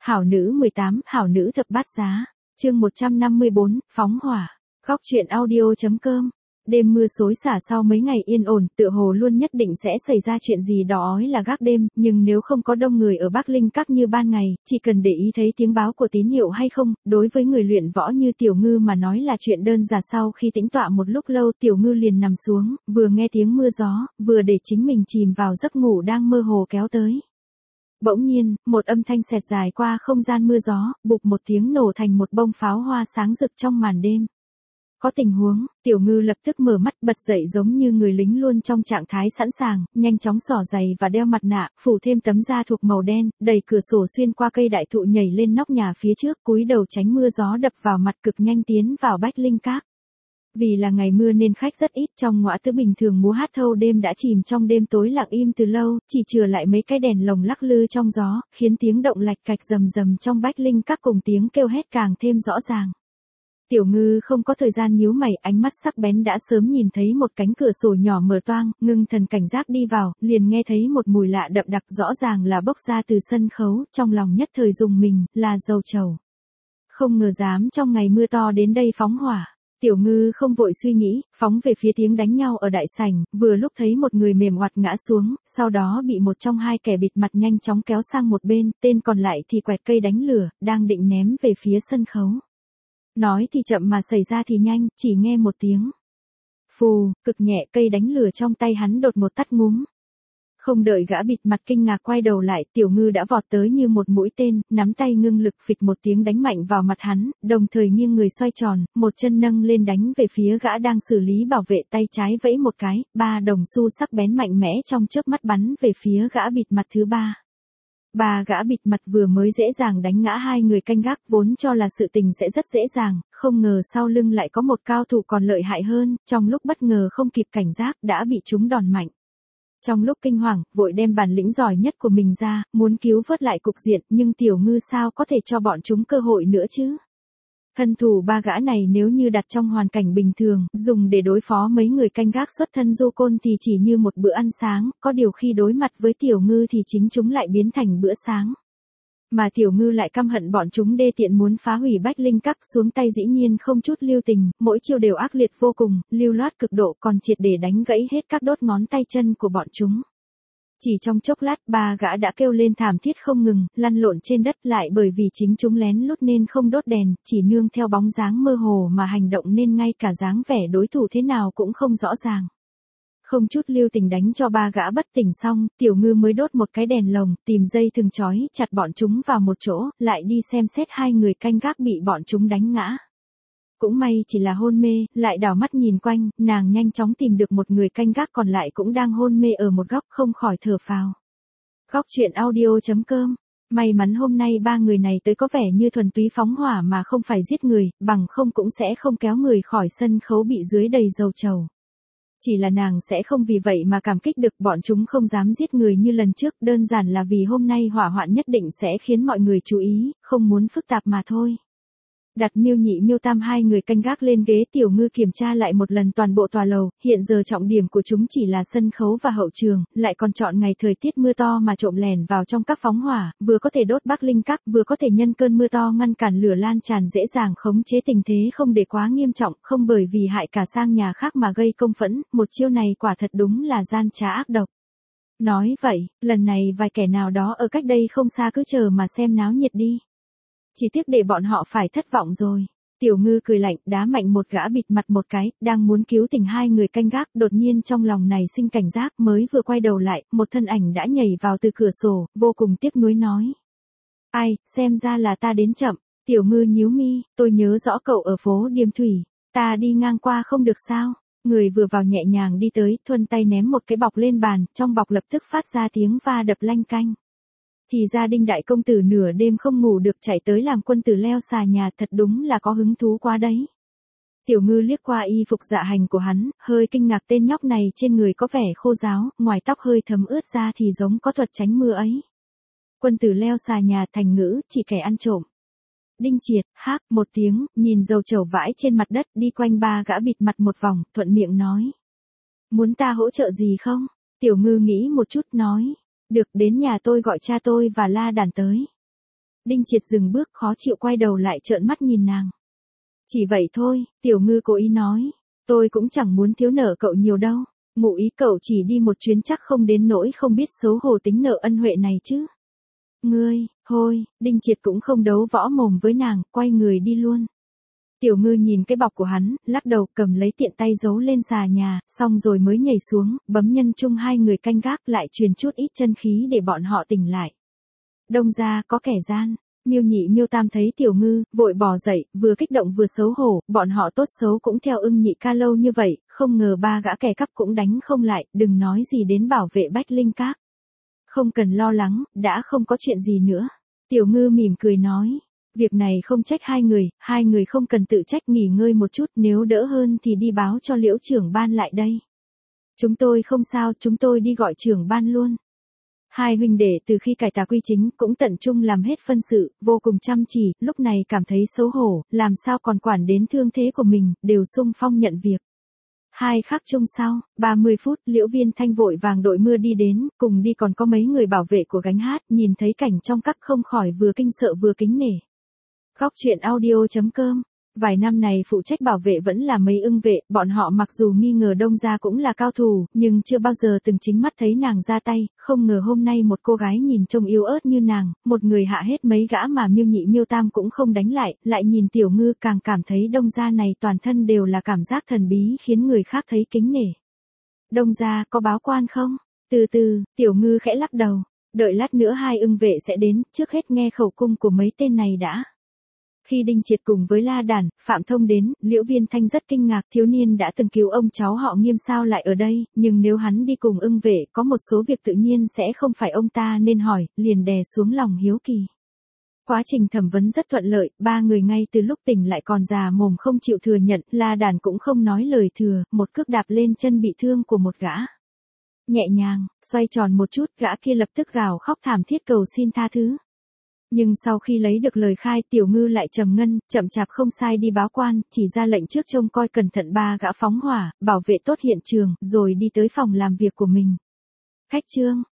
Hảo nữ 18, hảo nữ thập bát giá. Chương 154, phóng hỏa. Góc truyện audio.com. Đêm mưa xối xả sau mấy ngày yên ổn, tựa hồ luôn nhất định sẽ xảy ra chuyện gì đó ói là gác đêm, nhưng nếu không có đông người ở Bắc Linh Các như ban ngày, chỉ cần để ý thấy tiếng báo của tín hiệu hay không, đối với người luyện võ như Tiểu Ngư mà nói là chuyện đơn giản. Sau khi tĩnh tọa một lúc lâu, Tiểu Ngư liền nằm xuống, vừa nghe tiếng mưa gió, vừa để chính mình chìm vào giấc ngủ đang mơ hồ kéo tới. Bỗng nhiên, một âm thanh xẹt dài qua không gian mưa gió, bụp một tiếng nổ thành một bông pháo hoa sáng rực trong màn đêm. Có tình huống, Tiểu Ngư lập tức mở mắt bật dậy giống như người lính luôn trong trạng thái sẵn sàng, nhanh chóng xỏ giày và đeo mặt nạ, phủ thêm tấm da thuộc màu đen, đẩy cửa sổ xuyên qua cây đại thụ nhảy lên nóc nhà phía trước, cúi đầu tránh mưa gió đập vào mặt, cực nhanh tiến vào Bách Linh Các. Vì là ngày mưa nên khách rất ít, trong ngõ tứ bình thường múa hát thâu đêm đã chìm trong đêm tối lặng im từ lâu, chỉ chừa lại mấy cái đèn lồng lắc lư trong gió, khiến tiếng động lạch cạch rầm rầm trong Bách Linh Các cùng tiếng kêu hét càng thêm rõ ràng. Tiểu Ngư không có thời gian nhíu mày, ánh mắt sắc bén đã sớm nhìn thấy một cánh cửa sổ nhỏ mở toang, ngưng thần cảnh giác đi vào, liền nghe thấy một mùi lạ đậm đặc rõ ràng là bốc ra từ sân khấu, trong lòng nhất thời rùng mình, là dầu trầu. Không ngờ dám trong ngày mưa to đến đây phóng hỏa. Tiểu Ngư không vội suy nghĩ, phóng về phía tiếng đánh nhau ở đại sảnh, vừa lúc thấy một người mềm oặt ngã xuống, sau đó bị một trong hai kẻ bịt mặt nhanh chóng kéo sang một bên, tên còn lại thì quẹt cây đánh lửa, đang định ném về phía sân khấu. Nói thì chậm mà xảy ra thì nhanh, chỉ nghe một tiếng phù, cực nhẹ, cây đánh lửa trong tay hắn đột một tắt ngúm. Không đợi gã bịt mặt kinh ngạc quay đầu lại, Tiểu Ngư đã vọt tới như một mũi tên, nắm tay ngưng lực phịch một tiếng đánh mạnh vào mặt hắn, đồng thời nghiêng người xoay tròn, một chân nâng lên đánh về phía gã đang xử lý bảo vệ, tay trái vẫy một cái, ba đồng xu sắc bén mạnh mẽ trong chớp mắt bắn về phía gã bịt mặt thứ ba. Ba gã bịt mặt vừa mới dễ dàng đánh ngã hai người canh gác, vốn cho là sự tình sẽ rất dễ dàng, không ngờ sau lưng lại có một cao thủ còn lợi hại hơn, trong lúc bất ngờ không kịp cảnh giác đã bị trúng đòn mạnh. Trong lúc kinh hoàng, vội đem bản lĩnh giỏi nhất của mình ra, muốn cứu vớt lại cục diện, nhưng Tiểu Ngư sao có thể cho bọn chúng cơ hội nữa chứ? Thân thủ ba gã này nếu như đặt trong hoàn cảnh bình thường, dùng để đối phó mấy người canh gác xuất thân du côn thì chỉ như một bữa ăn sáng, có điều khi đối mặt với Tiểu Ngư thì chính chúng lại biến thành bữa sáng. Mà Tiểu Ngư lại căm hận bọn chúng đê tiện muốn phá hủy Bách Linh Các, xuống tay dĩ nhiên không chút lưu tình, mỗi chiêu đều ác liệt vô cùng, lưu loát cực độ, còn triệt để đánh gãy hết các đốt ngón tay chân của bọn chúng. Chỉ trong chốc lát, ba gã đã kêu lên thảm thiết không ngừng, lăn lộn trên đất, lại bởi vì chính chúng lén lút nên không đốt đèn, chỉ nương theo bóng dáng mơ hồ mà hành động nên ngay cả dáng vẻ đối thủ thế nào cũng không rõ ràng. Không chút lưu tình đánh cho ba gã bất tỉnh xong, Tiểu Ngư mới đốt một cái đèn lồng, tìm dây thừng trói chặt bọn chúng vào một chỗ, lại đi xem xét hai người canh gác bị bọn chúng đánh ngã. Cũng may chỉ là hôn mê, lại đảo mắt nhìn quanh, nàng nhanh chóng tìm được một người canh gác còn lại cũng đang hôn mê ở một góc, không khỏi thở phào. Góc truyện audio.com. May mắn hôm nay ba người này tới có vẻ như thuần túy phóng hỏa mà không phải giết người, bằng không cũng sẽ không kéo người khỏi sân khấu bị dưới đầy dầu trầu. Chỉ là nàng sẽ không vì vậy mà cảm kích được, bọn chúng không dám giết người như lần trước, đơn giản là vì hôm nay hỏa hoạn nhất định sẽ khiến mọi người chú ý, không muốn phức tạp mà thôi. Đặt Miêu Nhị Miêu Tam hai người canh gác lên ghế, Tiểu Ngư kiểm tra lại một lần toàn bộ tòa lầu, hiện giờ trọng điểm của chúng chỉ là sân khấu và hậu trường, lại còn chọn ngày thời tiết mưa to mà trộm lẻn vào trong các phóng hỏa, vừa có thể đốt Bắc Linh Các, vừa có thể nhân cơn mưa to ngăn cản lửa lan tràn, dễ dàng khống chế tình thế không để quá nghiêm trọng, không bởi vì hại cả sang nhà khác mà gây công phẫn, một chiêu này quả thật đúng là gian trá ác độc. Nói vậy, lần này vài kẻ nào đó ở cách đây không xa cứ chờ mà xem náo nhiệt đi. Chỉ tiếc để bọn họ phải thất vọng rồi. Tiểu Ngư cười lạnh, đá mạnh một gã bịt mặt một cái, đang muốn cứu tình hai người canh gác, đột nhiên trong lòng này sinh cảnh giác, mới vừa quay đầu lại, một thân ảnh đã nhảy vào từ cửa sổ, vô cùng tiếc nuối nói. Ai, xem ra là ta đến chậm. Tiểu Ngư nhíu mi, tôi nhớ rõ cậu ở phố Điềm Thủy, ta đi ngang qua không được sao? Người vừa vào nhẹ nhàng đi tới, thuần tay ném một cái bọc lên bàn, trong bọc lập tức phát ra tiếng va đập lanh canh. Thì gia đình đại công tử nửa đêm không ngủ được chạy tới làm quân tử leo xà nhà, thật đúng là có hứng thú quá đấy. Tiểu Ngư liếc qua y phục dạ hành của hắn, hơi kinh ngạc, tên nhóc này trên người có vẻ khô ráo, ngoài tóc hơi thấm ướt ra thì giống có thuật tránh mưa ấy. Quân tử leo xà nhà, thành ngữ chỉ kẻ ăn trộm. Đinh Triệt, hác một tiếng, nhìn dầu trầu vãi trên mặt đất, đi quanh ba gã bịt mặt một vòng, thuận miệng nói. Muốn ta hỗ trợ gì không? Tiểu Ngư nghĩ một chút nói. Được, đến nhà tôi gọi cha tôi và La Đản tới. Đinh Triệt dừng bước khó chịu quay đầu lại trợn mắt nhìn nàng. Chỉ vậy thôi, Tiểu Ngư cố ý nói. Tôi cũng chẳng muốn thiếu nợ cậu nhiều đâu. Ngụ ý cậu chỉ đi một chuyến chắc không đến nỗi không biết xấu hổ tính nợ ân huệ này chứ. Ngươi, thôi, Đinh Triệt cũng không đấu võ mồm với nàng, quay người đi luôn. Tiểu Ngư nhìn cái bọc của hắn, lắc đầu cầm lấy tiện tay giấu lên xà nhà, xong rồi mới nhảy xuống, bấm nhân chung hai người canh gác lại truyền chút ít chân khí để bọn họ tỉnh lại. Đông gia có kẻ gian. Miêu Nhị Miêu Tam thấy Tiểu Ngư, vội bò dậy, vừa kích động vừa xấu hổ, bọn họ tốt xấu cũng theo Ưng Nhị ca lâu như vậy, không ngờ ba gã kẻ cắp cũng đánh không lại, đừng nói gì đến bảo vệ Bách Linh Các. Không cần lo lắng, đã không có chuyện gì nữa. Tiểu Ngư mỉm cười nói, việc này không trách hai người không cần tự trách, nghỉ ngơi một chút, nếu đỡ hơn thì đi báo cho Liễu trưởng ban lại đây. Chúng tôi không sao, chúng tôi đi gọi trưởng ban luôn. Hai huynh đệ từ khi cải tà quy chính cũng tận trung làm hết phân sự, vô cùng chăm chỉ, lúc này cảm thấy xấu hổ, làm sao còn quản đến thương thế của mình, đều xung phong nhận việc. 2 khắc chung sau, 30 phút, Liễu Viên Thanh vội vàng đội mưa đi đến, cùng đi còn có mấy người bảo vệ của gánh hát, nhìn thấy cảnh trong các không khỏi vừa kinh sợ vừa kính nể. Góc truyện audio.com. Vài năm này phụ trách bảo vệ vẫn là mấy ưng vệ, bọn họ mặc dù nghi ngờ Đông gia cũng là cao thủ, nhưng chưa bao giờ từng chính mắt thấy nàng ra tay, không ngờ hôm nay một cô gái nhìn trông yếu ớt như nàng, một người hạ hết mấy gã mà Miêu Nhị Miêu Tam cũng không đánh lại nhìn Tiểu Ngư càng cảm thấy Đông gia này toàn thân đều là cảm giác thần bí khiến người khác thấy kính nể. Đông gia có báo quan không? Từ từ, Tiểu Ngư khẽ lắc đầu, đợi lát nữa hai ưng vệ sẽ đến, trước hết nghe khẩu cung của mấy tên này đã. Khi Đinh Triệt cùng với La Đản, Phạm Thông đến, Liễu Viên Thanh rất kinh ngạc, thiếu niên đã từng cứu ông cháu họ Nghiêm sao lại ở đây, nhưng nếu hắn đi cùng ưng vệ, có một số việc tự nhiên sẽ không phải ông ta nên hỏi, liền đè xuống lòng hiếu kỳ. Quá trình thẩm vấn rất thuận lợi, ba người ngay từ lúc tỉnh lại còn già mồm không chịu thừa nhận, La Đản cũng không nói lời thừa, một cước đạp lên chân bị thương của một gã. Nhẹ nhàng, xoay tròn một chút, gã kia lập tức gào khóc thảm thiết cầu xin tha thứ. Nhưng sau khi lấy được lời khai, Tiểu Ngư lại trầm ngân, chậm chạp không sai đi báo quan, chỉ ra lệnh trước trông coi cẩn thận ba gã phóng hỏa, bảo vệ tốt hiện trường, rồi đi tới phòng làm việc của mình. Khách trương,